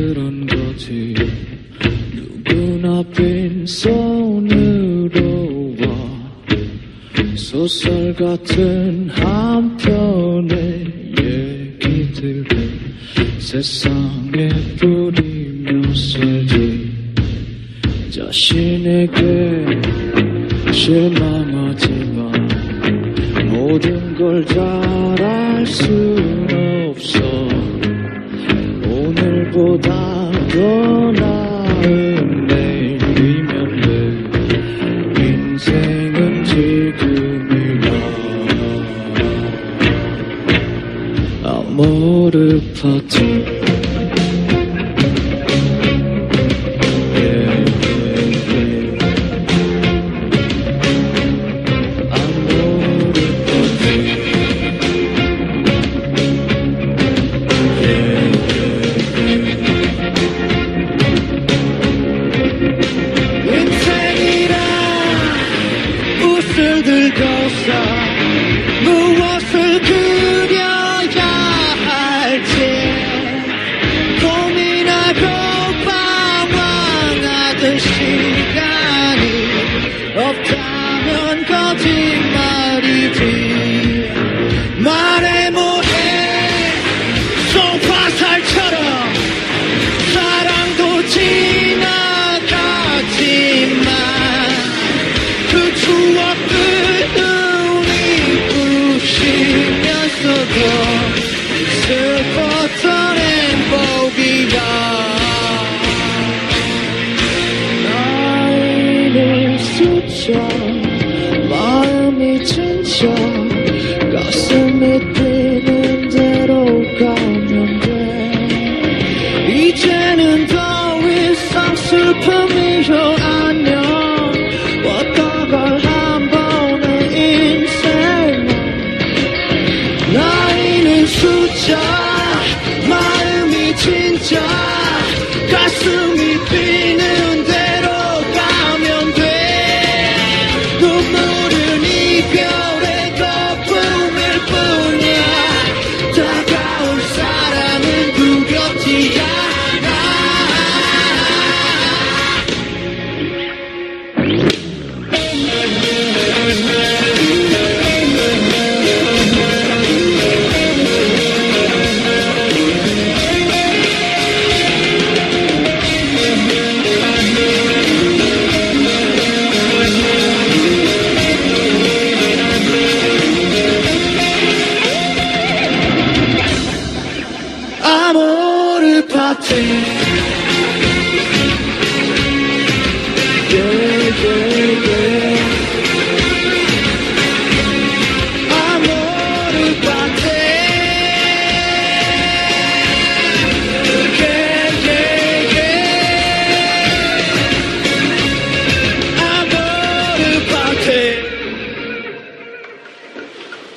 그런 거지. 누구나 빈손으로 와 소설 같은 한 편의 얘기들을 세상에 뿌리며 살지. 자신에게 실망하지만 모든 걸 잘할 순 없어. 오늘보다 더 나은 내일이면 돼. 인생은 지금이야. 아모르 파티. 무엇을 그려야 할지 고민하고 방황하던 시간이 없다면 거짓말이지. 말해 뭐해 소화살처럼 사랑도 지나가지만 그 추억들 슬펐던 행복이야. 나이는 숫자 마음이 진짜 가슴이 뛰는 대로 가면 돼. 이제는 더 이상 슬픔이요 안녕. 왔다 갈 한 번의 인생. 나이는 숫자 마음이 진짜 가슴이 뛰는 대로 가면 돼. 눈물은 이별의 거품일 뿐이야. 다가올 사랑은 두렵지 않아. Amore per te.